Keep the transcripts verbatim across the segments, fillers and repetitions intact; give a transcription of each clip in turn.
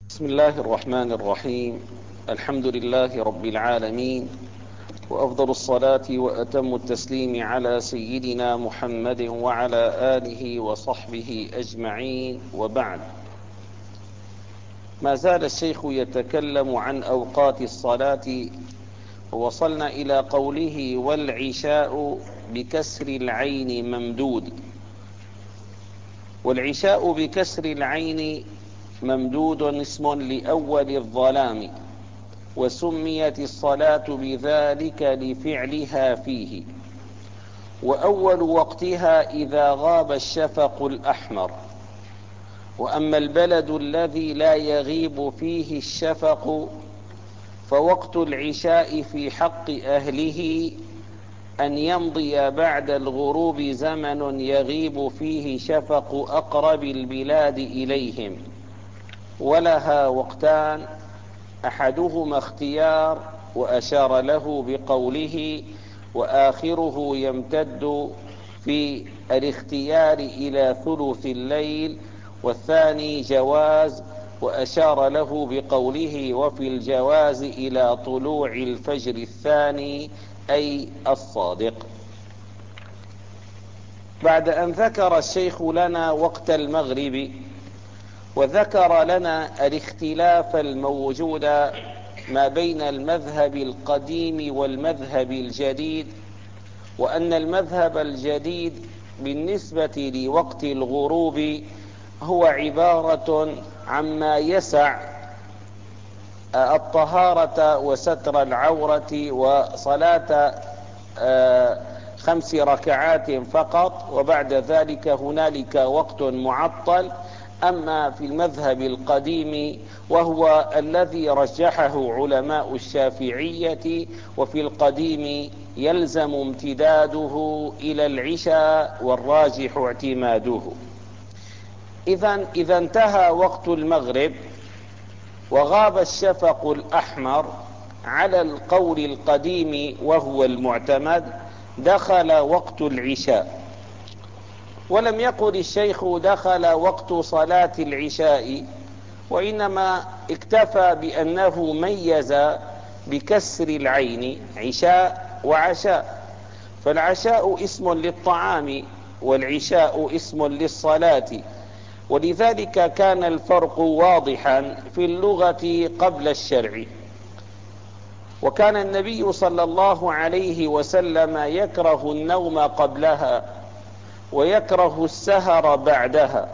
بسم الله الرحمن الرحيم. الحمد لله رب العالمين، وأفضل الصلاة وأتم التسليم على سيدنا محمد وعلى آله وصحبه أجمعين، وبعد. ما زال الشيخ يتكلم عن أوقات الصلاة، ووصلنا إلى قوله: والعشاء بكسر العين ممدود. والعشاء بكسر العين ممدود اسم لأول الظلام، وسميت الصلاة بذلك لفعلها فيه. وأول وقتها إذا غاب الشفق الأحمر. وأما البلد الذي لا يغيب فيه الشفق فوقت العشاء في حق أهله أن يمضي بعد الغروب زمن يغيب فيه شفق أقرب البلاد إليهم، ولها وقتان: أحدهما اختيار وأشار له بقوله: وآخره يمتد في الاختيار إلى ثلث الليل، والثاني جواز وأشار له بقوله: وفي الجواز إلى طلوع الفجر الثاني أي الصادق. بعد أن ذكر الشيخ لنا وقت المغرب، وذكر لنا الاختلاف الموجود ما بين المذهب القديم والمذهب الجديد، وأن المذهب الجديد بالنسبة لوقت الغروب هو عبارة عما يسع الطهارة وستر العورة وصلاة خمس ركعات فقط، وبعد ذلك هنالك وقت معطل. أما في المذهب القديم وهو الذي رجحه علماء الشافعية، وفي القديم يلزم امتداده إلى العشاء والراجح اعتماده. إذن إذا انتهى وقت المغرب وغاب الشفق الأحمر على القول القديم وهو المعتمد، دخل وقت العشاء. ولم يقل الشيخ دخل وقت صلاة العشاء، وإنما اكتفى بأنه ميز بكسر العين عشاء وعشاء، فالعشاء اسم للطعام والعشاء اسم للصلاة، ولذلك كان الفرق واضحا في اللغة قبل الشرع. وكان النبي صلى الله عليه وسلم يكره النوم قبلها ويكره السهر بعدها،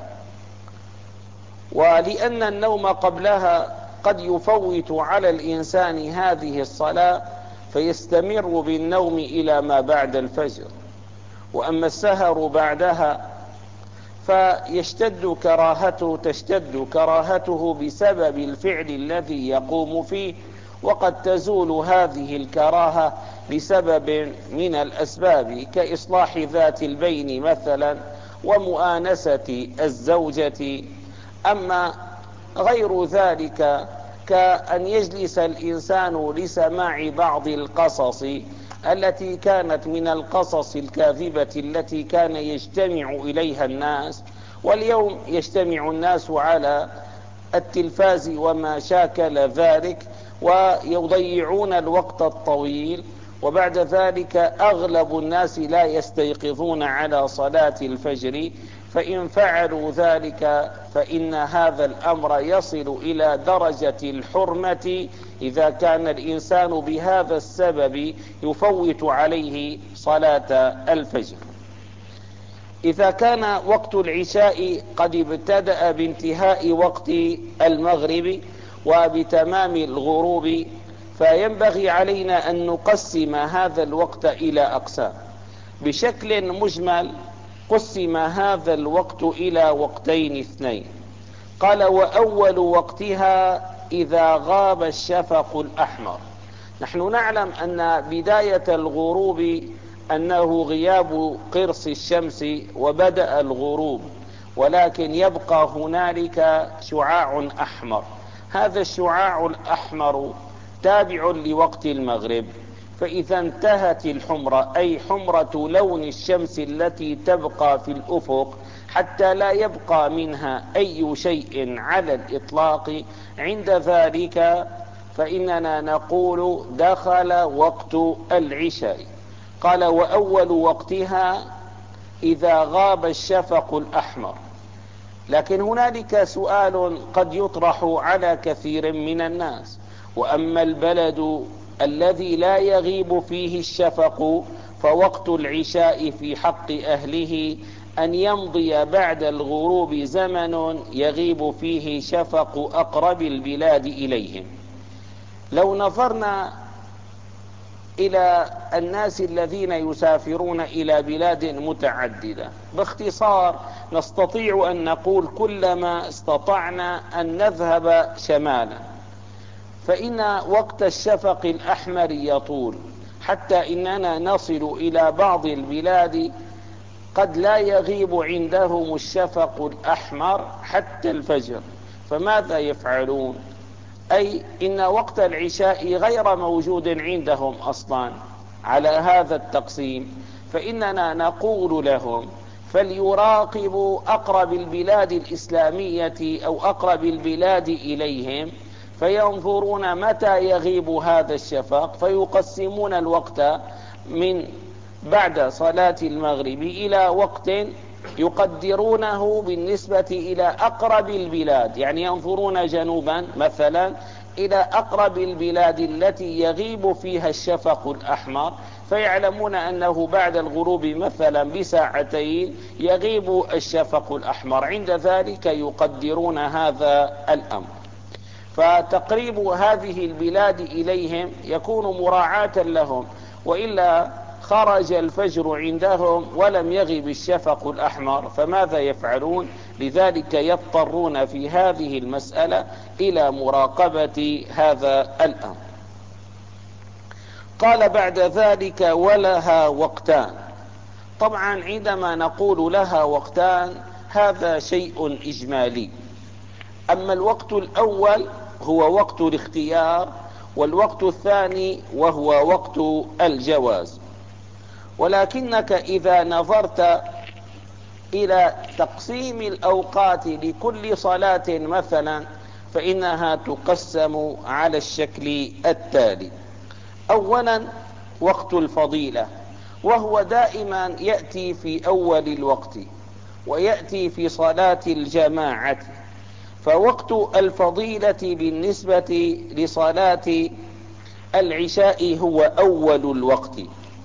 ولأن النوم قبلها قد يفوت على الإنسان هذه الصلاة فيستمر بالنوم إلى ما بعد الفجر، وأما السهر بعدها فيشتد كراهته تشتد كراهته بسبب الفعل الذي يقوم فيه، وقد تزول هذه الكراهة بسبب من الأسباب كإصلاح ذات البين مثلا ومؤانسة الزوجة. أما غير ذلك كأن يجلس الإنسان لسماع بعض القصص التي كانت من القصص الكاذبة التي كان يجتمع إليها الناس، واليوم يجتمع الناس على التلفاز وما شاكل ذلك ويضيعون الوقت الطويل، وبعد ذلك أغلب الناس لا يستيقظون على صلاة الفجر. فإن فعلوا ذلك فإن هذا الأمر يصل إلى درجة الحرمة إذا كان الإنسان بهذا السبب يفوت عليه صلاة الفجر. إذا كان وقت العشاء قد ابتدأ بانتهاء وقت المغرب وبتمام الغروب، فينبغي علينا أن نقسم هذا الوقت إلى أقسام. بشكل مجمل قسم هذا الوقت إلى وقتين اثنين. قال: وأول وقتها إذا غاب الشفق الأحمر. نحن نعلم أن بداية الغروب أنه غياب قرص الشمس وبدأ الغروب، ولكن يبقى هنالك شعاع أحمر. هذا الشعاع الأحمر تابع لوقت المغرب، فإذا انتهت الحمرة أي حمرة لون الشمس التي تبقى في الأفق حتى لا يبقى منها أي شيء على الإطلاق، عند ذلك فإننا نقول دخل وقت العشاء. قال وأول وقتها إذا غاب الشفق الأحمر. لكن هنالك سؤال قد يطرح على كثير من الناس: وأما البلد الذي لا يغيب فيه الشفق فوقت العشاء في حق أهله أن يمضي بعد الغروب زمن يغيب فيه شفق أقرب البلاد إليهم. لو نظرنا إلى الناس الذين يسافرون إلى بلاد متعددة باختصار نستطيع أن نقول كلما استطعنا أن نذهب شمالا فإن وقت الشفق الأحمر يطول، حتى إننا نصل إلى بعض البلاد قد لا يغيب عندهم الشفق الأحمر حتى الفجر. فماذا يفعلون؟ أي إن وقت العشاء غير موجود عندهم أصلا. على هذا التقسيم فإننا نقول لهم فليراقبوا أقرب البلاد الإسلامية أو أقرب البلاد إليهم فينظرون متى يغيب هذا الشفق، فيقسمون الوقت من بعد صلاة المغرب إلى وقت يقدرونه بالنسبة إلى أقرب البلاد، يعني ينظرون جنوبا مثلا إلى أقرب البلاد التي يغيب فيها الشفق الأحمر، فيعلمون أنه بعد الغروب مثلا بساعتين يغيب الشفق الأحمر، عند ذلك يقدرون هذا الأمر. فتقريب هذه البلاد إليهم يكون مراعاة لهم، وإلا خرج الفجر عندهم ولم يغب الشفق الأحمر فماذا يفعلون؟ لذلك يضطرون في هذه المسألة إلى مراقبة هذا الأمر. قال بعد ذلك ولها وقتان. طبعا عندما نقول لها وقتان هذا شيء إجمالي. أما الوقت الأول هو وقت الاختيار، والوقت الثاني وهو وقت الجواز. ولكنك إذا نظرت إلى تقسيم الأوقات لكل صلاة مثلا فإنها تقسم على الشكل التالي: أولا وقت الفضيلة، وهو دائما يأتي في أول الوقت ويأتي في صلاة الجماعة. فوقت الفضيلة بالنسبة لصلاة العشاء هو أول الوقت.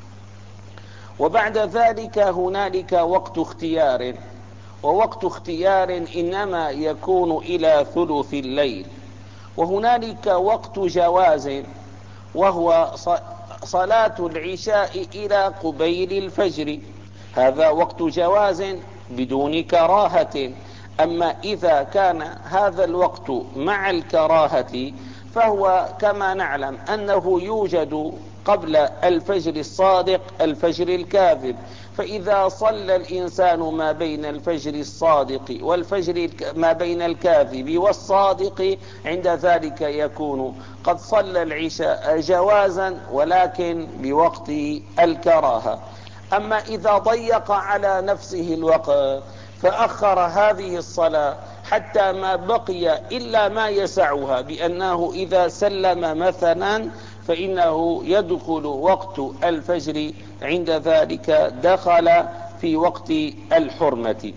وبعد ذلك هنالك وقت اختيار، ووقت اختيار إنما يكون إلى ثلث الليل. وهنالك وقت جواز، وهو صلاة العشاء إلى قبيل الفجر، هذا وقت جواز بدون كراهة. أما إذا كان هذا الوقت مع الكراهة فهو كما نعلم أنه يوجد قبل الفجر الصادق الفجر الكاذب، فإذا صلى الإنسان ما بين الفجر الصادق والفجر ما بين الكاذب والصادق عند ذلك يكون قد صلى العشاء جوازا ولكن بوقت الكراهة. أما إذا ضيق على نفسه الوقت فأخر هذه الصلاة حتى ما بقي إلا ما يسعها، بأنه إذا سلم مثلا فإنه يدخل وقت الفجر، عند ذلك دخل في وقت الحرمة.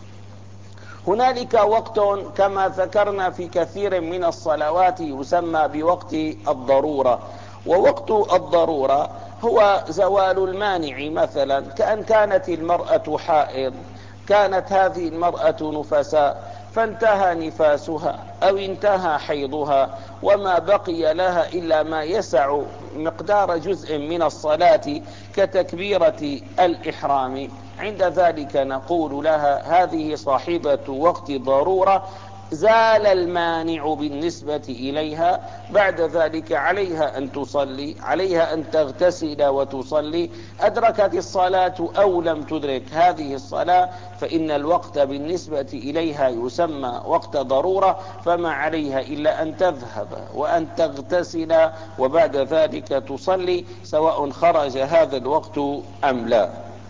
هنالك وقت كما ذكرنا في كثير من الصلوات يسمى بوقت الضرورة. ووقت الضرورة هو زوال المانع، مثلا كأن كانت المرأة حائض، كانت هذه المرأة نفساء فانتهى نفاسها أو انتهى حيضها وما بقي لها إلا ما يسع مقدار جزء من الصلاة كتكبيرة الإحرام، عند ذلك نقول لها هذه صاحبة وقت ضرورة زال المانع بالنسبة إليها، بعد ذلك عليها أن تصلي، عليها أن تغتسل وتصلي. أدركت الصلاة أو لم تدرك هذه الصلاة فإن الوقت بالنسبة إليها يسمى وقت ضرورة، فما عليها إلا أن تذهب وأن تغتسل وبعد ذلك تصلي، سواء خرج هذا الوقت أم لا.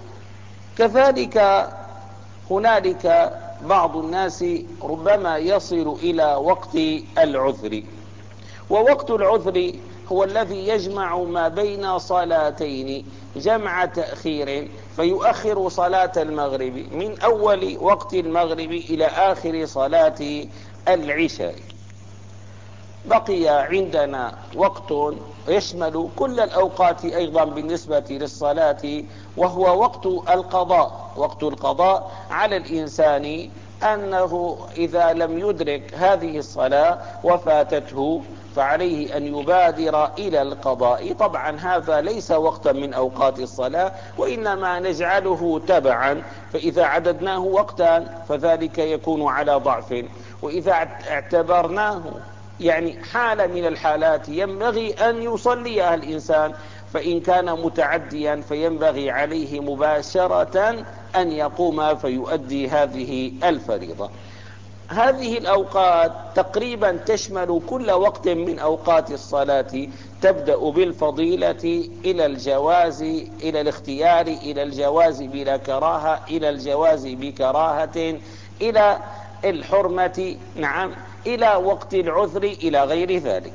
كذلك هنالك بعض الناس ربما يصل إلى وقت العذر، ووقت العذر هو الذي يجمع ما بين صلاتين جمع تأخير، فيؤخر صلاة المغرب من أول وقت المغرب إلى آخر صلاة العشاء. بقي عندنا وقت يشمل كل الأوقات أيضا بالنسبة للصلاة، وهو وقت القضاء. وقت القضاء على الإنسان أنه إذا لم يدرك هذه الصلاة وفاتته فعليه أن يبادر إلى القضاء. طبعا هذا ليس وقتا من أوقات الصلاة، وإنما نجعله تبعا، فإذا عددناه وقتا فذلك يكون على ضعف، وإذا اعتبرناه يعني حالة من الحالات ينبغي أن يصليها الإنسان، فإن كان متعديا فينبغي عليه مباشرة أن يقوم فيؤدي هذه الفريضة. هذه الأوقات تقريبا تشمل كل وقت من أوقات الصلاة، تبدأ بالفضيلة إلى الجواز، إلى الاختيار، إلى الجواز بلا كراهة، إلى الجواز بكراهة، إلى الحرمة، نعم، إلى وقت العذر، إلى غير ذلك.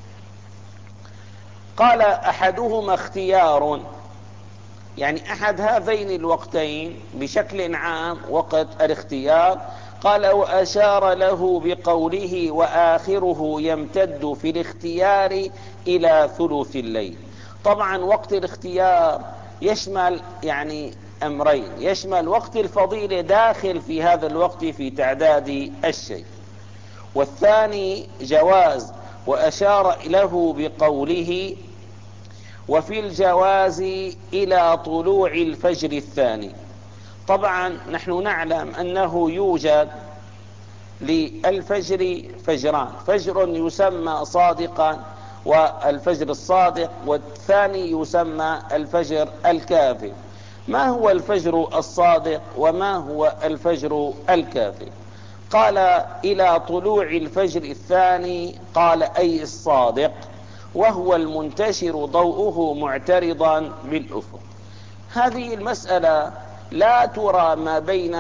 قال أحدهما اختيار، يعني أحد هذين الوقتين بشكل عام وقت الاختيار. قال وأشار له بقوله وآخره يمتد في الاختيار إلى ثلث الليل. طبعا وقت الاختيار يشمل يعني أمرين، يشمل وقت الفضيلة داخل في هذا الوقت في تعداد الشيء، والثاني جواز. وأشار له بقوله وفي الجواز إلى طلوع الفجر الثاني. طبعا نحن نعلم أنه يوجد للفجر فجران، فجر يسمى صادقا والفجر الصادق، والثاني يسمى الفجر الكاذب. ما هو الفجر الصادق وما هو الفجر الكاذب؟ قال إلى طلوع الفجر الثاني، قال أي الصادق، وهو المنتشر ضوءه معترضا بالأفق. هذه المسألة لا ترى ما بين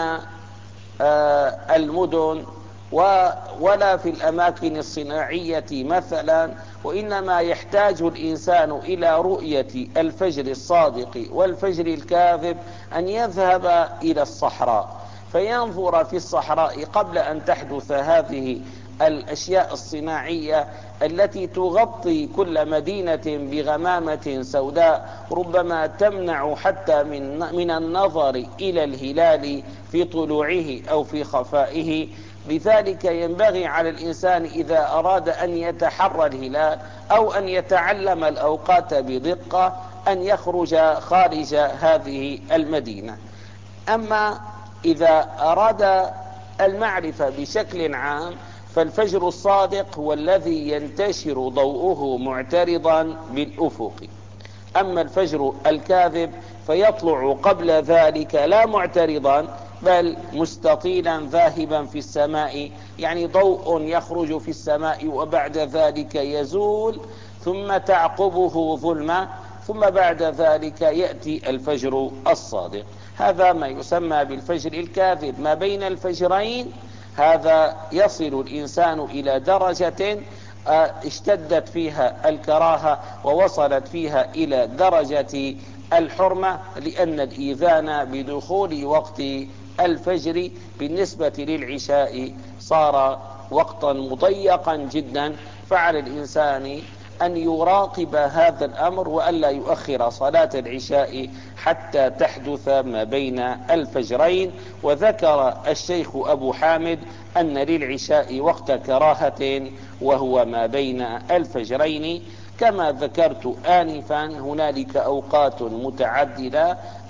المدن ولا في الأماكن الصناعية مثلا، وإنما يحتاج الإنسان إلى رؤية الفجر الصادق والفجر الكاذب أن يذهب إلى الصحراء فينظر في الصحراء قبل أن تحدث هذه الأشياء الصناعية التي تغطي كل مدينة بغمامة سوداء ربما تمنع حتى من من النظر إلى الهلال في طلوعه أو في خفائه. لذلك ينبغي على الإنسان إذا أراد أن يتحرى الهلال أو أن يتعلم الأوقات بدقة أن يخرج خارج هذه المدينة. أما إذا أراد المعرفة بشكل عام فالفجر الصادق هو الذي ينتشر ضوءه معترضا بالأفق، أما الفجر الكاذب فيطلع قبل ذلك لا معترضا بل مستطيلا ذاهبا في السماء، يعني ضوء يخرج في السماء وبعد ذلك يزول ثم تعقبه ظلمة، ثم بعد ذلك يأتي الفجر الصادق. هذا ما يسمى بالفجر الكاذب. ما بين الفجرين هذا يصل الإنسان إلى درجة اشتدت فيها الكراهة ووصلت فيها إلى درجة الحرمة، لأن الإيذان بدخول وقت الفجر بالنسبة للعشاء صار وقتا مضيقا جدا، فعلى الإنسان أن يراقب هذا الأمر وألا يؤخر صلاة العشاء حتى تحدث ما بين الفجرين. وذكر الشيخ أبو حامد أن للعشاء وقت كراهة وهو ما بين الفجرين. كما ذكرت آنفا هنالك أوقات متعددة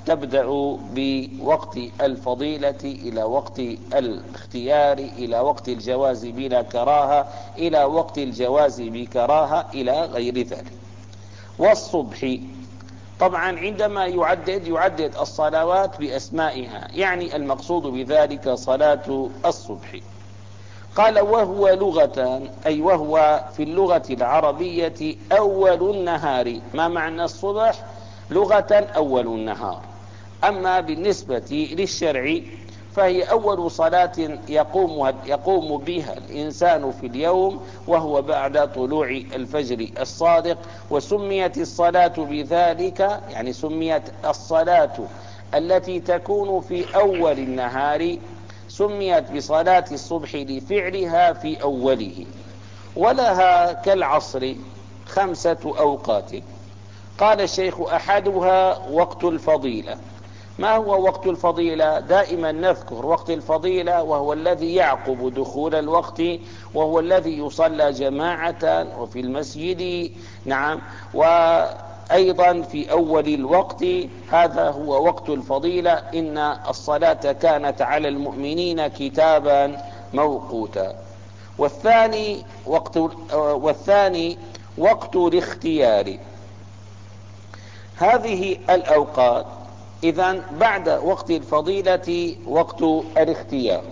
تبدأ بوقت الفضيلة إلى وقت الاختيار إلى وقت الجواز بلا كراهة إلى وقت الجواز بكراهة إلى غير ذلك. والصبح طبعا عندما يعدد يعدد الصلوات بأسمائها، يعني المقصود بذلك صلاة الصبح. قال وهو لغة، أي وهو في اللغة العربية أول النهار. ما معنى الصبح؟ لغة أول النهار. أما بالنسبة للشرع فهي أول صلاة يقوم, يقوم بها الإنسان في اليوم، وهو بعد طلوع الفجر الصادق. وسميت الصلاة بذلك، يعني سميت الصلاة التي تكون في أول النهار سميت بصلاة الصبح لفعلها في أوله. ولها كالعصر خمسة أوقات. قال الشيخ أحدها وقت الفضيلة. ما هو وقت الفضيلة؟ دائما نذكر وقت الفضيلة وهو الذي يعقب دخول الوقت، وهو الذي يصلى جماعة وفي المسجد، نعم، وأيضا في أول الوقت. هذا هو وقت الفضيلة. إن الصلاة كانت على المؤمنين كتابا موقوتا. والثاني وقت والثاني وقت الاختيار. هذه الأوقات إذن بعد وقت الفضيلة وقت الاختيار.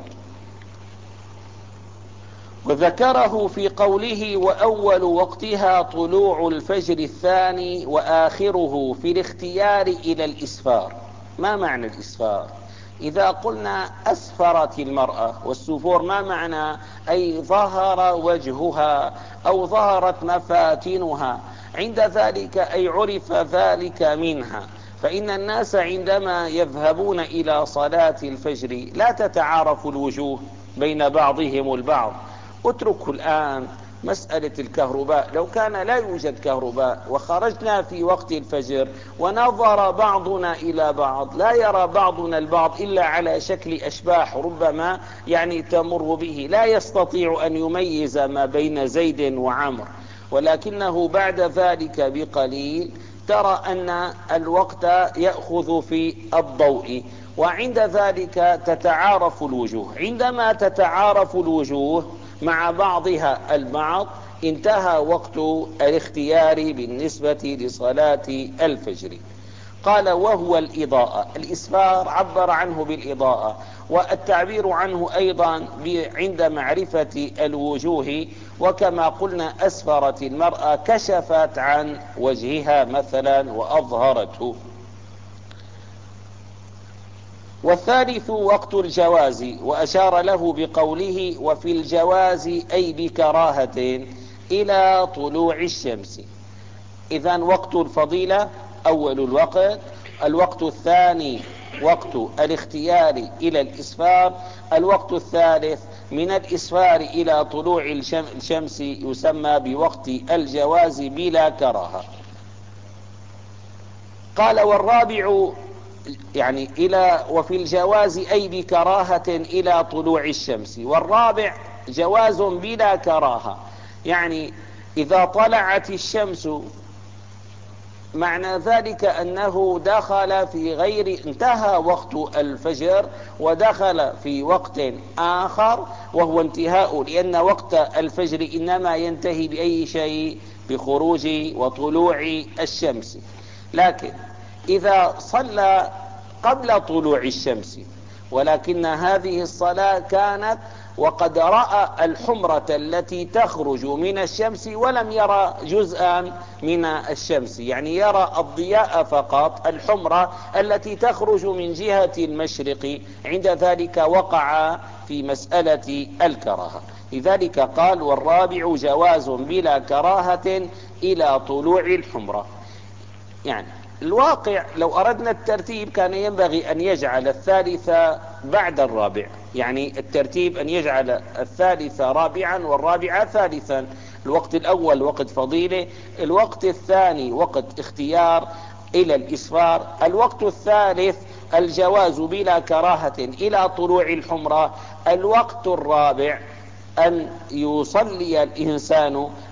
وذكره في قوله وأول وقتها طلوع الفجر الثاني وآخره في الاختيار إلى الإسفار. ما معنى الإسفار؟ إذا قلنا أسفرت المرأة، والسفور ما معنى؟ أي ظهر وجهها أو ظهرت مفاتنها. عند ذلك أي عرف ذلك منها. فإن الناس عندما يذهبون إلى صلاة الفجر لا تتعارف الوجوه بين بعضهم البعض. اتركوا الآن مسألة الكهرباء. لو كان لا يوجد كهرباء وخرجنا في وقت الفجر ونظر بعضنا إلى بعض لا يرى بعضنا البعض إلا على شكل أشباح ربما يعني تمر به، لا يستطيع أن يميز ما بين زيد وعمر. ولكنه بعد ذلك بقليل ترى أن الوقت يأخذ في الضوء، وعند ذلك تتعارف الوجوه. عندما تتعارف الوجوه مع بعضها البعض انتهى وقت الاختيار بالنسبة لصلاة الفجر. قال وهو الإضاءة. الإسفار عبر عنه بالإضاءة، والتعبير عنه أيضا عند معرفة الوجوه. وكما قلنا أسفرت المرأة، كشفت عن وجهها مثلا وأظهرته. والثالث وقت الجواز، وأشار له بقوله وفي الجواز أي بكراهة إلى طلوع الشمس. إذن وقت الفضيلة أول الوقت. الوقت الثاني وقت الاختيار إلى الإسفار. الوقت الثالث من الإسفار إلى طلوع الشمس يسمى بوقت الجواز بلا كراهة. قال والرابع يعني إلى وفي الجواز أي بكراهة إلى طلوع الشمس. والرابع جواز بلا كراهة، يعني إذا طلعت الشمس معنى ذلك أنه دخل في غير انتهى وقت الفجر ودخل في وقت آخر وهو انتهاء، لأن وقت الفجر إنما ينتهي بأي شيء؟ بخروج وطلوع الشمس. لكن إذا صلى قبل طلوع الشمس ولكن هذه الصلاة كانت وقد رأى الحمرة التي تخرج من الشمس ولم يرى جزءا من الشمس، يعني يرى الضياء فقط، الحمرة التي تخرج من جهة المشرق، عند ذلك وقع في مسألة الكراهة. لذلك قال والرابع جواز بلا كراهة إلى طلوع الحمرة. يعني الواقع لو أردنا الترتيب كان ينبغي أن يجعل الثالث بعد الرابع، يعني الترتيب أن يجعل الثالث رابعا والرابع ثالثا. الوقت الأول وقت فضيلة، الوقت الثاني وقت اختيار إلى الإسفار، الوقت الثالث الجواز بلا كراهة إلى طلوع الحمرة، الوقت الرابع أن يصلي الإنسان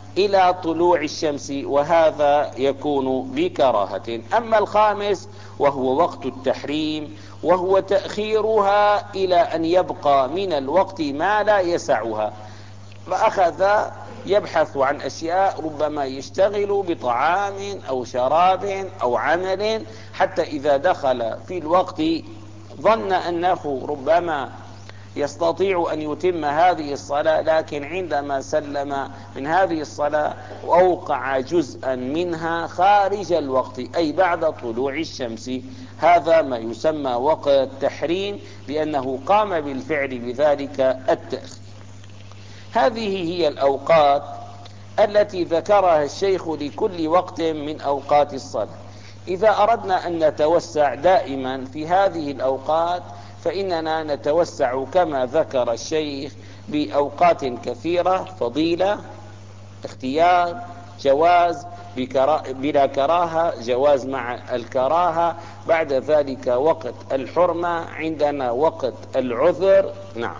إلى طلوع الشمس، وهذا يكون بكراهة. أما الخامس وهو وقت التحريم، وهو تأخيرها إلى أن يبقى من الوقت ما لا يسعها، فأخذ يبحث عن أشياء ربما يشتغل بطعام أو شراب أو عمل، حتى إذا دخل في الوقت ظن أنه ربما يستطيع أن يتم هذه الصلاة، لكن عندما سلم من هذه الصلاة أوقع جزءا منها خارج الوقت، أي بعد طلوع الشمس. هذا ما يسمى وقت تحريم، لأنه قام بالفعل بذلك التأخير. هذه هي الأوقات التي ذكرها الشيخ لكل وقت من أوقات الصلاة. إذا أردنا أن نتوسع دائما في هذه الأوقات فإننا نتوسع كما ذكر الشيخ بأوقات كثيرة: فضيلة، اختيار، جواز بلا كراهة، جواز مع الكراهة، بعد ذلك وقت الحرمة، عندنا وقت العذر، نعم،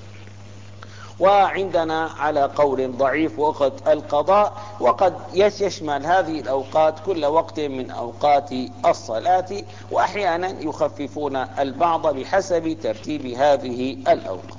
وعندنا على قول ضعيف وقت القضاء. وقد يشمل هذه الأوقات كل وقت من أوقات الصلاة، وأحيانا يخففون البعض بحسب ترتيب هذه الأوقات.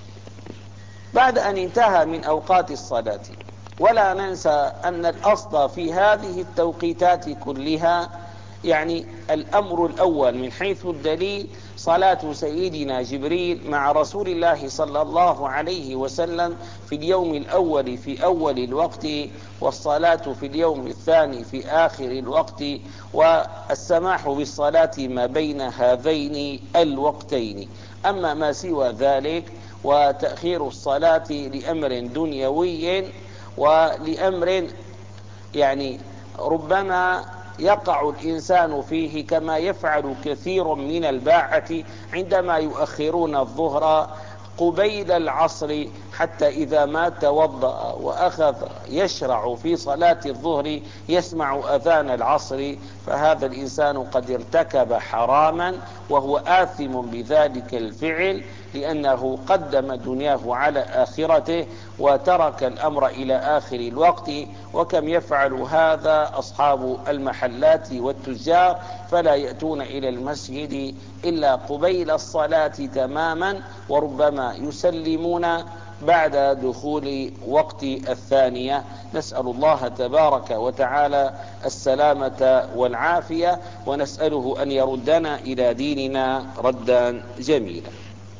بعد أن انتهى من أوقات الصلاة، ولا ننسى أن الأصل في هذه التوقيتات كلها، يعني الأمر الأول من حيث الدليل، صلاة سيدنا جبريل مع رسول الله صلى الله عليه وسلم في اليوم الأول في أول الوقت، والصلاة في اليوم الثاني في آخر الوقت، والسماح بالصلاة ما بين هذين الوقتين. أما ما سوى ذلك وتأخير الصلاة لأمر دنيوي ولأمر يعني ربما يقع الإنسان فيه، كما يفعل كثير من الباعة عندما يؤخرون الظهر قبيل العصر، حتى إذا ما توضأ وأخذ يشرع في صلاة الظهر يسمع أذان العصر، فهذا الإنسان قد ارتكب حراما وهو آثم بذلك الفعل، لأنه قدم دنياه على آخرته وترك الأمر إلى آخر الوقت. وكم يفعل هذا أصحاب المحلات والتجار، فلا يأتون إلى المسجد إلا قبيل الصلاة تماما، وربما يسلمون بعد دخول وقت الثانية. نسأل الله تبارك وتعالى السلامة والعافية، ونسأله أن يردنا إلى ديننا ردا جميلا.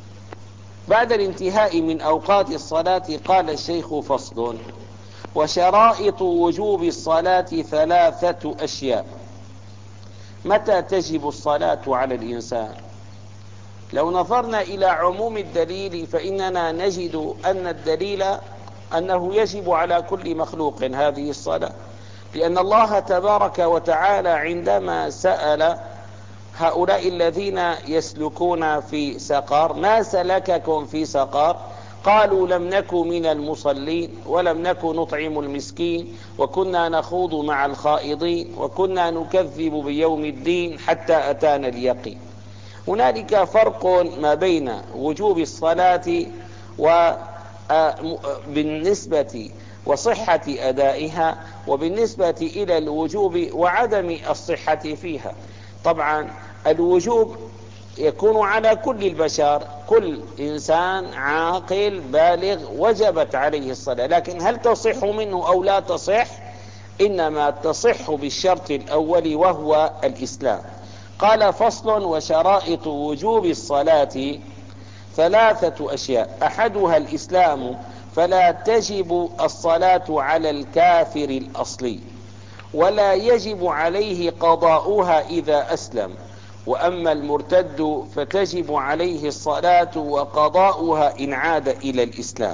بعد الانتهاء من أوقات الصلاة قال الشيخ: فصل: وشرائط وجوب الصلاة ثلاثة أشياء. متى تجب الصلاة على الإنسان؟ لو نظرنا إلى عموم الدليل فإننا نجد أن الدليل أنه يجب على كل مخلوق هذه الصلاة، لأن الله تبارك وتعالى عندما سأل هؤلاء الذين يسلكون في سقر: ما سلككم في سقر؟ قالوا: لم نك من المصلين، ولم نك نطعم المسكين، وكنا نخوض مع الخائضين، وكنا نكذب بيوم الدين حتى أتانا اليقين. هنالك فرق ما بين وجوب الصلاة وبالنسبة وصحة أدائها، وبالنسبة إلى الوجوب وعدم الصحة فيها. طبعا الوجوب يكون على كل البشر، كل إنسان عاقل بالغ وجبت عليه الصلاة، لكن هل تصح منه أو لا تصح؟ إنما تصح بالشرط الأول وهو الإسلام. قال: فصل: وشرائط وجوب الصلاة ثلاثة أشياء، أحدها الإسلام، فلا تجب الصلاة على الكافر الأصلي، ولا يجب عليه قضاؤها إذا أسلم. وأما المرتد فتجب عليه الصلاة وقضاؤها إن عاد إلى الإسلام.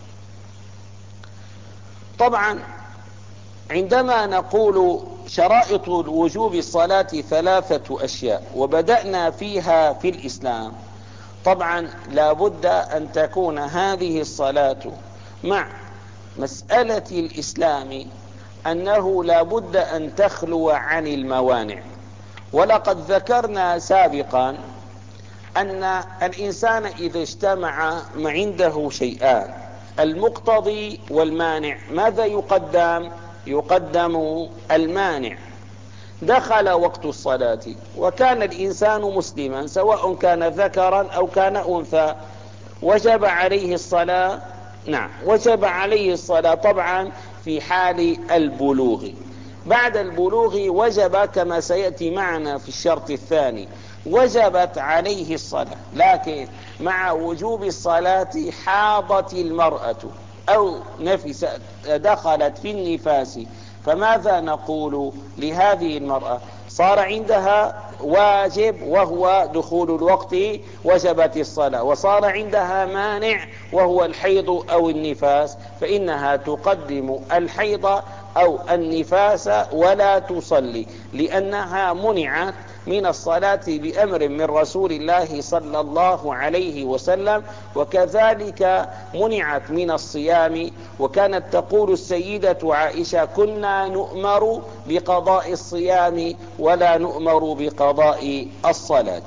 طبعا عندما نقول شرائط وجوب الصلاة ثلاثة أشياء وبدأنا فيها في الإسلام، طبعا لا بد أن تكون هذه الصلاة مع مسألة الإسلام أنه لا بد أن تخلو عن الموانع. ولقد ذكرنا سابقا أن الإنسان إذا اجتمع عنده شيئان: المقتضي والمانع، ماذا يقدم؟ يقدم المانع. دخل وقت الصلاة وكان الإنسان مسلما سواء كان ذكرا أو كان أنثى، وجب عليه الصلاة. نعم، وجب عليه الصلاة طبعا في حال البلوغ. بعد البلوغ وجب كما سيأتي معنا في الشرط الثاني، وجبت عليه الصلاة. لكن مع وجوب الصلاة حاضت المرأة أو نفست دخلت في النفاس، فماذا نقول لهذه المرأة؟ صار عندها واجب وهو دخول الوقت وجبت الصلاة، وصار عندها مانع وهو الحيض أو النفاس، فإنها تقدم الحيض أو النفاس ولا تصلي، لأنها منعت من الصلاة بأمر من رسول الله صلى الله عليه وسلم، وكذلك منعت من الصيام. وكانت تقول السيدة عائشة: كنا نؤمر بقضاء الصيام ولا نؤمر بقضاء الصلاة.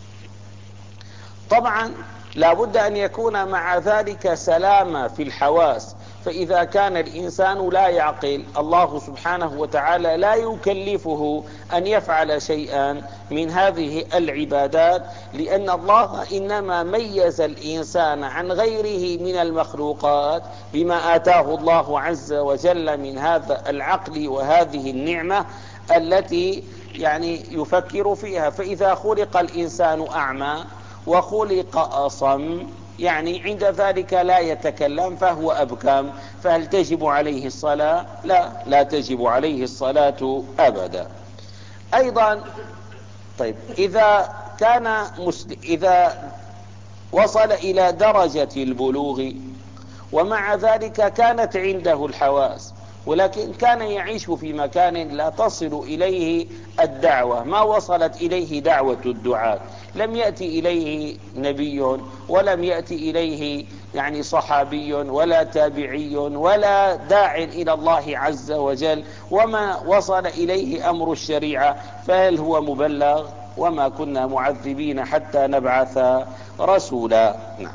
طبعا لا بد أن يكون مع ذلك سلامة في الحواس، فإذا كان الإنسان لا يعقل، الله سبحانه وتعالى لا يكلفه أن يفعل شيئا من هذه العبادات، لأن الله إنما ميز الإنسان عن غيره من المخلوقات بما آتاه الله عز وجل من هذا العقل وهذه النعمة التي يعني يفكر فيها. فإذا خلق الإنسان أعمى وخلق أصم، يعني عند ذلك لا يتكلم فهو أبكم، فهل تجب عليه الصلاة؟ لا، لا تجب عليه الصلاة أبدا. أيضا طيب إذا كان مسلم، إذا وصل إلى درجة البلوغ ومع ذلك كانت عنده الحواس، ولكن كان يعيش في مكان لا تصل إليه الدعوة، ما وصلت إليه دعوة الدعاة، لم يأتي إليه نبي ولم يأتي إليه يعني صحابي ولا تابعي ولا داع إلى الله عز وجل، وما وصل إليه أمر الشريعة، فهل هو مبلغ؟ وما كنا معذبين حتى نبعث رسولا. نعم.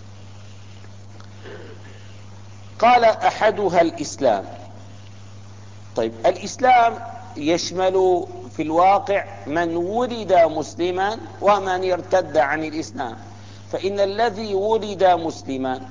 قال أحدها الإسلام. طيب الإسلام يشمل في الواقع من ولد مسلما ومن ارتد عن الإسلام، فإن الذي ولد مسلما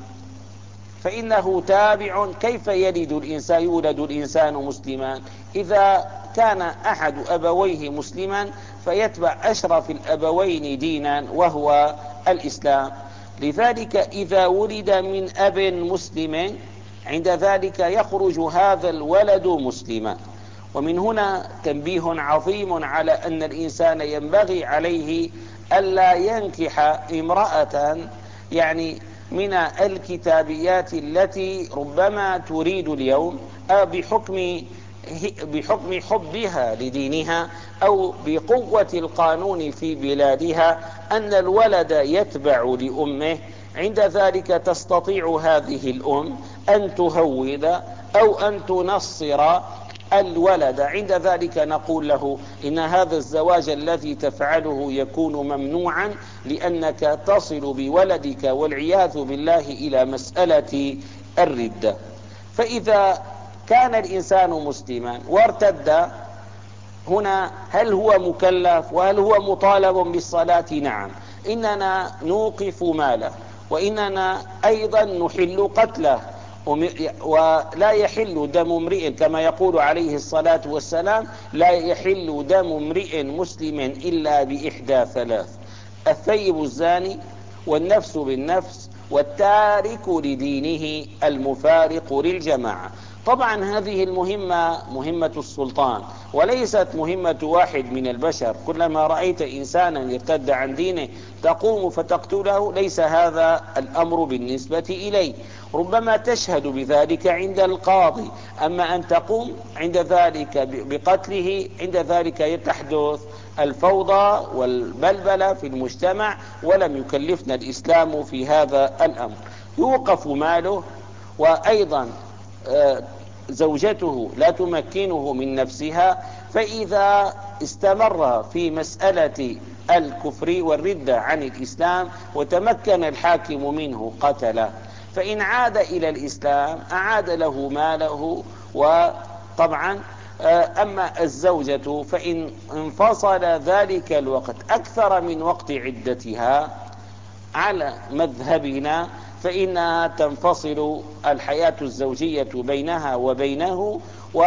فإنه تابع. كيف يلد الإنسان يولد الإنسان مسلما؟ إذا كان أحد أبويه مسلما فيتبع أشرف الأبوين دينا وهو الإسلام. لذلك إذا ولد من أب مسلم عند ذلك يخرج هذا الولد مسلما. ومن هنا تنبيه عظيم على أن الإنسان ينبغي عليه ألا ينكح امرأة يعني من الكتابيات التي ربما تريد اليوم بحكم بحكم حبها لدينها أو بقوة القانون في بلادها أن الولد يتبع لأمه. عند ذلك تستطيع هذه الأم أن تهود أو أن تنصر الولد. عند ذلك نقول له إن هذا الزواج الذي تفعله يكون ممنوعا، لأنك تصل بولدك والعياذ بالله إلى مسألة الردة. فإذا كان الإنسان مسلما وارتد، هنا هل هو مكلف وهل هو مطالب بالصلاة؟ نعم، إننا نوقف ماله، وإننا أيضا نحل قتله، ولا يحل دم امرئ كما يقول عليه الصلاة والسلام: لا يحل دم امرئ مسلم إلا بإحدى ثلاث: الثيب الزاني، والنفس بالنفس، والتارك لدينه المفارق للجماعة. طبعا هذه المهمة مهمة السلطان وليست مهمة واحد من البشر. كلما رأيت إنسانا يرتد عن دينه تقوم فتقتله، ليس هذا الأمر بالنسبة إليه. ربما تشهد بذلك عند القاضي، أما أن تقوم عند ذلك بقتله، عند ذلك تحدث الفوضى والبلبلة في المجتمع، ولم يكلفنا الإسلام في هذا الأمر. يوقف ماله، وأيضا زوجته لا تمكنه من نفسها، فإذا استمر في مسألة الكفر والردة عن الإسلام وتمكن الحاكم منه قتله. فإن عاد إلى الإسلام أعاد له ماله. وطبعا أما الزوجة فإن انفصل ذلك الوقت أكثر من وقت عدتها على مذهبنا فإنها تنفصل الحياة الزوجية بينها وبينه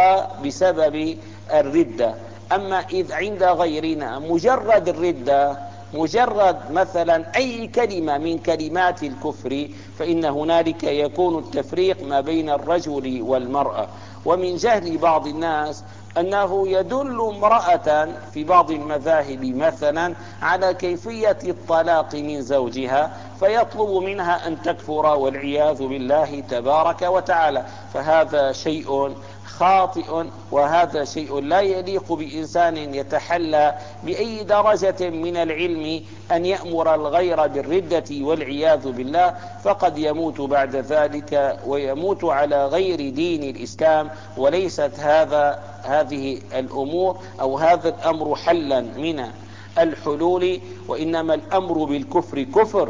وبسبب الردة. أما إذ عند غيرنا مجرد الردة، مجرد مثلا أي كلمة من كلمات الكفر، فإن هنالك يكون التفريق ما بين الرجل والمرأة. ومن جهل بعض الناس أنه يدل امرأة في بعض المذاهب مثلا على كيفية الطلاق من زوجها فيطلب منها أن تكفر والعياذ بالله تبارك وتعالى، فهذا شيء خاطئ، وهذا شيء لا يليق بإنسان يتحلى بأي درجة من العلم أن يأمر الغير بالردة والعياذ بالله، فقد يموت بعد ذلك ويموت على غير دين الإسلام. وليست هذا هذه الأمور أو هذا الأمر حلا من الحلول، وإنما الأمر بالكفر كفر.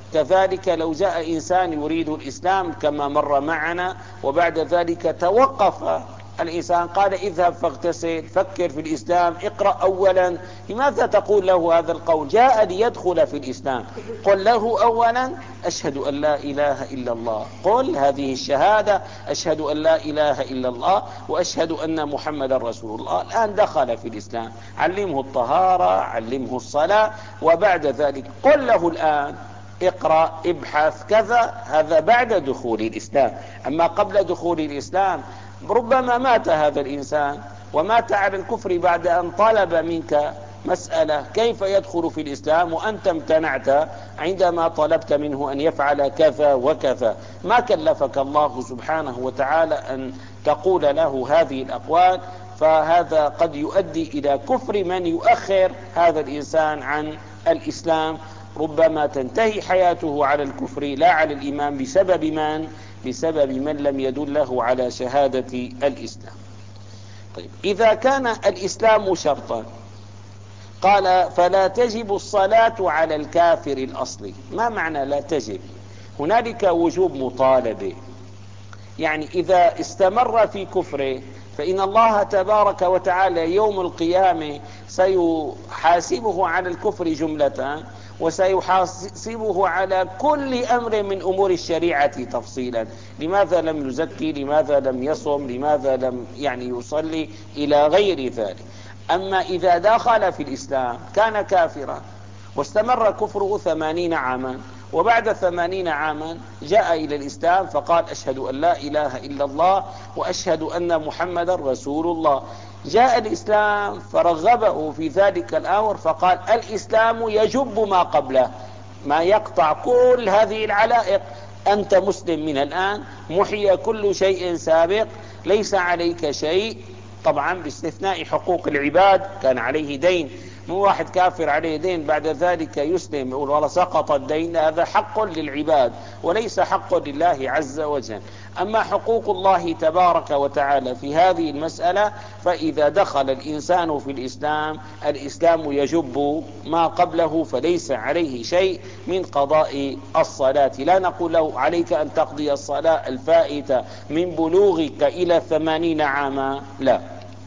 كذلك لو جاء إنسان يريد الإسلام كما مر معنا وبعد ذلك توقف الإنسان قال اذهب فاغتسل، فكر في الإسلام، اقرأ أولا، لماذا تقول له هذا القول؟ جاء ليدخل في الإسلام، قل له أولا أشهد أن لا إله إلا الله، قل هذه الشهادة أشهد أن لا إله إلا الله وأشهد أن محمد رسول الله. الآن دخل في الإسلام، علمه الطهارة، علمه الصلاة، وبعد ذلك قل له الآن اقرأ، ابحث كذا، هذا بعد دخول الإسلام. أما قبل دخول الإسلام ربما مات هذا الإنسان ومات على الكفر بعد أن طلب منك مسألة كيف يدخل في الإسلام وأنت امتنعت عندما طلبت منه أن يفعل كذا وكذا. ما كلفك الله سبحانه وتعالى أن تقول له هذه الأقوال، فهذا قد يؤدي إلى كفر من يؤخر هذا الإنسان عن الإسلام. ربما تنتهي حياته على الكفر لا على الإيمان بسبب من؟ بسبب من لم يدله على شهادة الإسلام. طيب، إذا كان الإسلام شرطا قال فلا تجب الصلاة على الكافر الأصلي. ما معنى لا تجب؟ هنالك وجوب مطالبة، يعني إذا استمر في كفره فإن الله تبارك وتعالى يوم القيامة سيحاسبه على الكفر جملة وسيحاسبه على كل أمر من أمور الشريعة تفصيلا. لماذا لم يزكي؟ لماذا لم يصم؟ لماذا لم يعني يصلي؟ إلى غير ذلك. أما إذا دخل في الإسلام كان كافرا واستمر كفره ثمانين عاما، وبعد ثمانين عاما جاء إلى الإسلام فقال أشهد أن لا إله إلا الله وأشهد أن محمد رسول الله. جاء الإسلام فرغبه في ذلك الأمر فقال الإسلام يجب ما قبله، ما يقطع كل هذه العلائق. أنت مسلم من الآن، محي كل شيء سابق، ليس عليك شيء، طبعا باستثناء حقوق العباد، كان عليه دين، مو واحد كافر عليه دين بعد ذلك يسلم يقول والله سقط الدين، هذا حق للعباد وليس حق لله عز وجل. أما حقوق الله تبارك وتعالى في هذه المسألة فإذا دخل الإنسان في الإسلام الإسلام يجب ما قبله، فليس عليه شيء من قضاء الصلاة. لا نقول له عليك أن تقضي الصلاة الفائتة من بلوغك إلى ثمانين عاما، لا.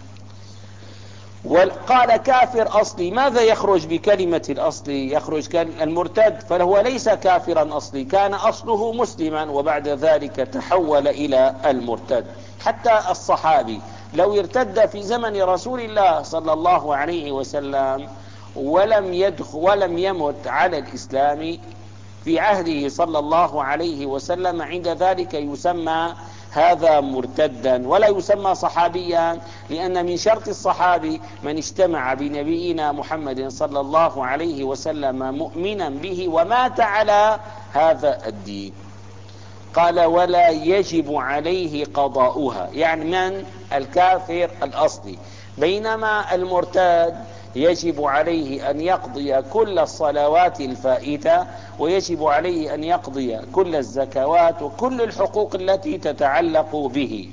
وقال كافر أصلي، ماذا يخرج بكلمة الأصلي؟ يخرج المرتد، فهو ليس كافرا أصلي، كان أصله مسلما وبعد ذلك تحول إلى المرتد. حتى الصحابي لو ارتد في زمن رسول الله صلى الله عليه وسلم ولم يدخل ولم يمت على الإسلام في عهده صلى الله عليه وسلم، عند ذلك يسمى هذا مرتدا ولا يسمى صحابيا، لأن من شرط الصحابي من اجتمع بنبينا محمد صلى الله عليه وسلم مؤمنا به ومات على هذا الدين. قال ولا يجب عليه قضاؤها، يعني من؟ الكافر الأصلي. بينما المرتد يجب عليه أن يقضي كل الصلوات الفائتة، ويجب عليه أن يقضي كل الزكوات وكل الحقوق التي تتعلق به.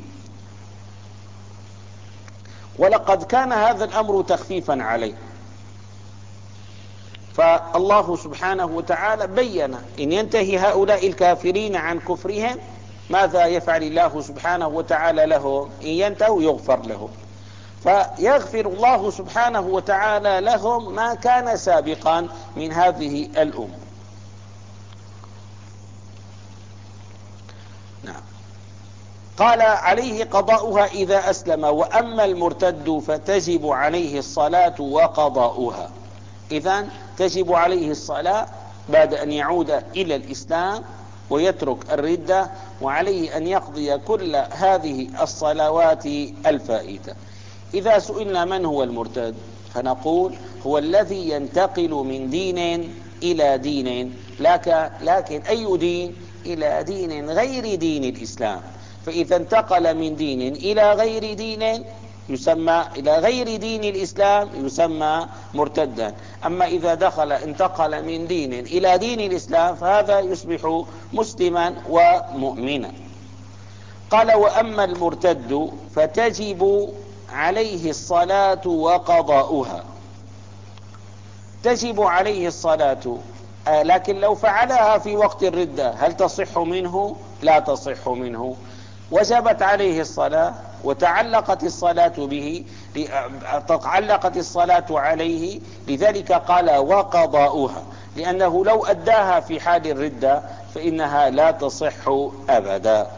ولقد كان هذا الأمر تخفيفا عليه، فالله سبحانه وتعالى بين إن ينتهي هؤلاء الكافرين عن كفرهم ماذا يفعل الله سبحانه وتعالى لهم؟ إن ينتهوا يغفر لهم، فيغفر الله سبحانه وتعالى لهم ما كان سابقا من هذه الأمور. نعم. قال عليه قضاؤها إذا أسلم، وأما المرتد فتجب عليه الصلاة وقضاؤها. إذن تجب عليه الصلاة بعد أن يعود إلى الإسلام ويترك الردة، وعليه أن يقضي كل هذه الصلوات الفائتة. إذا سئلنا من هو المرتد فنقول هو الذي ينتقل من دين إلى دين، لكن أي دين؟ إلى دين غير دين الإسلام. فإذا انتقل من دين إلى غير دين يسمى إلى غير دين الإسلام يسمى مرتدا. أما إذا دخل انتقل من دين إلى دين الإسلام فهذا يصبح مسلما ومؤمنا. قال وأما المرتد فتجب عليه الصلاة وقضاؤها. تجب عليه الصلاة، لكن لو فعلها في وقت الردة هل تصح منه؟ لا تصح منه. وجبت عليه الصلاة وتعلقت الصلاة به، تعلقت الصلاة عليه، لذلك قال وقضاؤها، لأنه لو أداها في حال الردة فإنها لا تصح أبدا.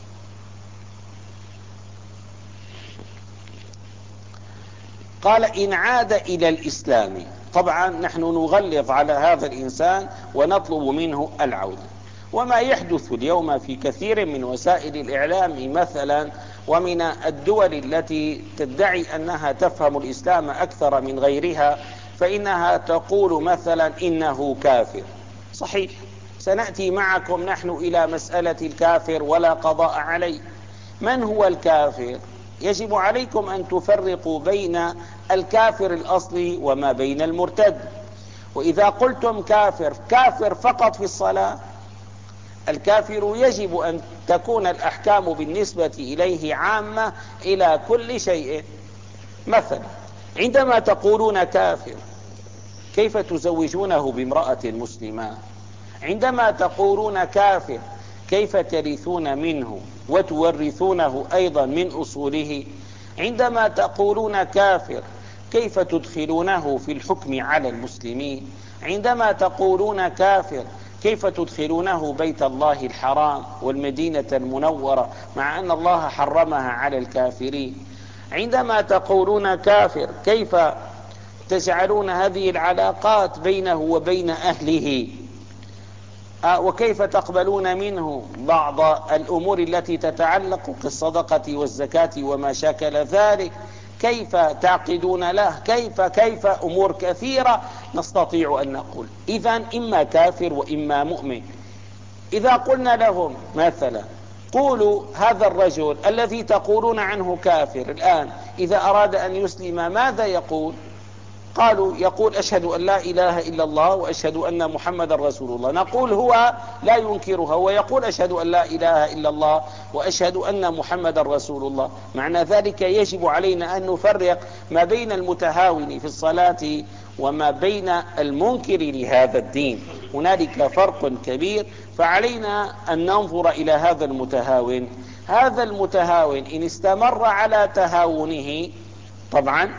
قال إن عاد إلى الإسلام. طبعا نحن نغلظ على هذا الإنسان ونطلب منه العودة. وما يحدث اليوم في كثير من وسائل الإعلام مثلا ومن الدول التي تدعي أنها تفهم الإسلام أكثر من غيرها، فإنها تقول مثلا إنه كافر. صحيح، سنأتي معكم نحن إلى مسألة الكافر ولا قضاء عليه. من هو الكافر؟ يجب عليكم أن تفرقوا بين الكافر الأصلي وما بين المرتد. وإذا قلتم كافر، كافر فقط في الصلاة؟ الكافر يجب أن تكون الأحكام بالنسبة إليه عامة إلى كل شيء. مثلا عندما تقولون كافر كيف تزوجونه بامرأة مسلمة؟ عندما تقولون كافر كيف ترثون منه وتورثونه أيضا من أصوله؟ عندما تقولون كافر كيف تدخلونه في الحكم على المسلمين؟ عندما تقولون كافر كيف تدخلونه بيت الله الحرام والمدينة المنورة مع أن الله حرمها على الكافرين؟ عندما تقولون كافر كيف تجعلون هذه العلاقات بينه وبين أهله؟ وكيف تقبلون منه بعض الأمور التي تتعلق بالصدقة والزكاة وما شاكل ذلك؟ كيف تعقدون له؟ كيف كيف أمور كثيرة نستطيع أن نقول. إذن إما كافر وإما مؤمن. إذا قلنا لهم مثلا قولوا هذا الرجل الذي تقولون عنه كافر الآن إذا أراد أن يسلم ماذا يقول؟ قالوا يقول أشهد أن لا إله إلا الله وأشهد أن محمد رسول الله. نقول هو لا ينكرها ويقول أشهد أن لا إله إلا الله وأشهد أن محمد رسول الله. معنى ذلك يجب علينا أن نفرق ما بين المتهاون في الصلاة وما بين المنكر لهذا الدين. هنالك فرق كبير، فعلينا أن ننظر إلى هذا المتهاون. هذا المتهاون إن استمر على تهاونه طبعا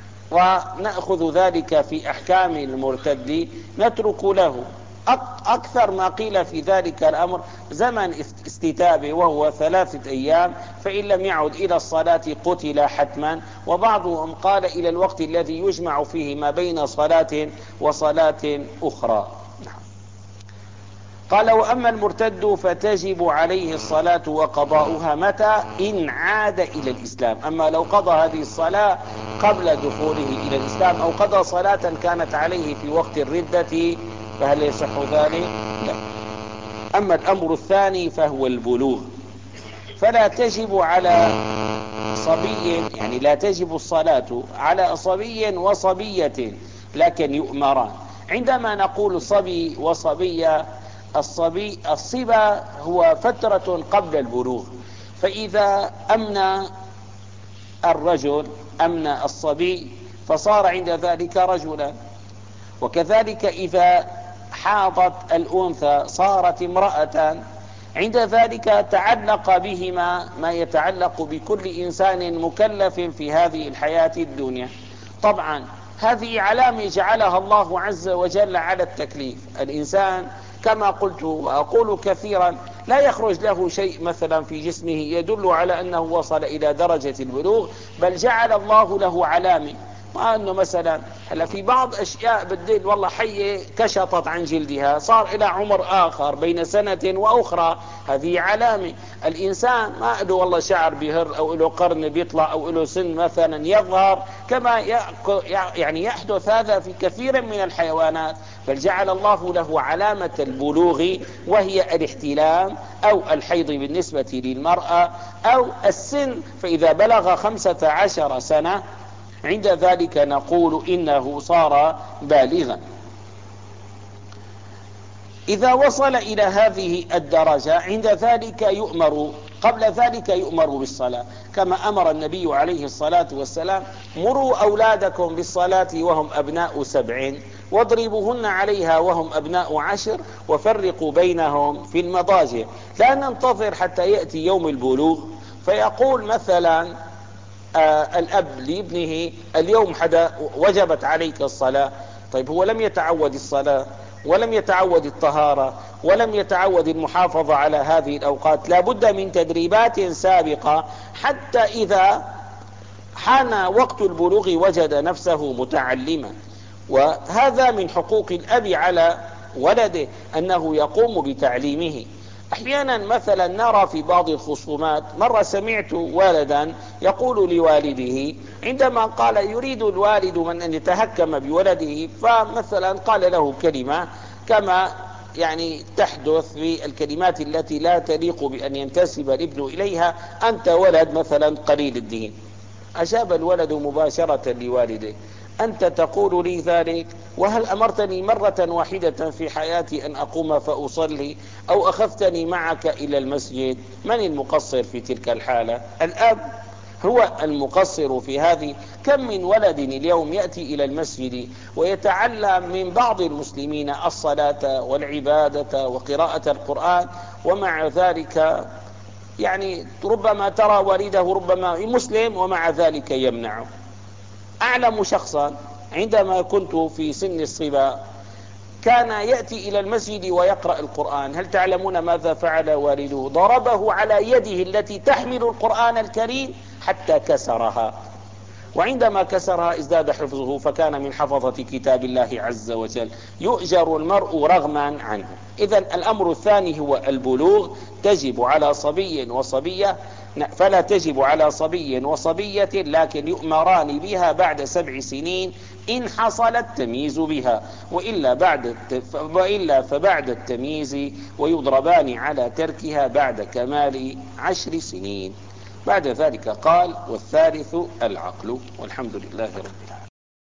ونأخذ ذلك في أحكام المرتد نترك له. أكثر ما قيل في ذلك الأمر زمن استتابه وهو ثلاثة أيام، فإن لم يعد إلى الصلاة قتل حتما. وبعضهم قال إلى الوقت الذي يجمع فيه ما بين صلاة وصلاة أخرى. قال وأما المرتد فتجب عليه الصلاة وقضاؤها متى؟ إن عاد إلى الإسلام. أما لو قضى هذه الصلاة قبل دخوله إلى الإسلام أو قضى صلاة كانت عليه في وقت الردة فهل يصح ذلك؟ لا. أما الأمر الثاني فهو البلوغ، فلا تجب على صبي، يعني لا تجب الصلاة على صبي وصبية لكن يؤمران. عندما نقول صبي وصبية، الصبي الصبا هو فترة قبل البلوغ، فإذا أمن الرجل أمن الصبي فصار عند ذلك رجلا، وكذلك إذا حاضت الأنثى صارت امرأة، عند ذلك تعلق بهما ما يتعلق بكل إنسان مكلف في هذه الحياة الدنيا. طبعا هذه علامة جعلها الله عز وجل على التكليف. الإنسان كما قلت وأقول كثيرا لا يخرج له شيء مثلا في جسمه يدل على أنه وصل إلى درجة البلوغ، بل جعل الله له علامة. ما أنه مثلا هلا في بعض أشياء بالدين والله حية كشطت عن جلدها صار إلى عمر آخر بين سنة وأخرى، هذه علامة. الإنسان ما له والله شعر بهر أو له قرن بيطلع أو له سن مثلا يظهر، كما يعني يحدث هذا في كثير من الحيوانات، بل جعل الله له علامة البلوغ وهي الاحتلام أو الحيض بالنسبة للمرأة أو السن. فإذا بلغ خمسة عشر سنة عند ذلك نقول إنه صار بالغا. إذا وصل إلى هذه الدرجة عند ذلك يؤمر، قبل ذلك يؤمر بالصلاة كما أمر النبي عليه الصلاة والسلام: مروا أولادكم بالصلاة وهم أبناء سبع واضربوهن عليها وهم أبناء عشر وفرقوا بينهم في المضاجع. لا ننتظر حتى يأتي يوم البلوغ فيقول مثلا آه الأب لابنه: اليوم حدا وجبت عليك الصلاة. طيب هو لم يتعود الصلاة ولم يتعود الطهارة ولم يتعود المحافظة على هذه الأوقات. لا بد من تدريبات سابقة حتى إذا حان وقت البلوغ وجد نفسه متعلما. وهذا من حقوق الأب على ولده أنه يقوم بتعليمه. أحيانا مثلا نرى في بعض الخصومات، مرة سمعت والدا يقول لوالده عندما قال يريد الوالد من أن يتهكم بولده، فمثلا قال له كلمة كما يعني تحدث في الكلمات التي لا تليق بأن ينتسب الابن إليها: أنت ولد مثلا قليل الدين. أجاب الولد مباشرة لوالده: أنت تقول لي ذلك؟ وهل أمرتني مرة واحدة في حياتي أن أقوم فأصلي أو أخذتني معك إلى المسجد؟ من المقصر في تلك الحالة؟ الأب هو المقصر في هذه. كم من ولد اليوم يأتي إلى المسجد ويتعلم من بعض المسلمين الصلاة والعبادة وقراءة القرآن، ومع ذلك يعني ربما ترى والده ربما مسلم ومع ذلك يمنعه. أعلم شخصا عندما كنت في سن الصبا كان يأتي إلى المسجد ويقرأ القرآن. هل تعلمون ماذا فعل والده؟ ضربه على يده التي تحمل القرآن الكريم حتى كسرها، وعندما كسرها ازداد حفظه فكان من حفظة كتاب الله عز وجل. يؤجر المرء رغما عنه. إذن الأمر الثاني هو البلوغ. تجب على صبي وصبية، فلا تجب على صبي وصبية لكن يؤمران بها بعد سبع سنين إن حصل التمييز بها، وإلا, بعد وإلا فبعد التمييز، ويضربان على تركها بعد كمال عشر سنين. بعد ذلك قال: والثالث العقل. والحمد لله رب العالمين.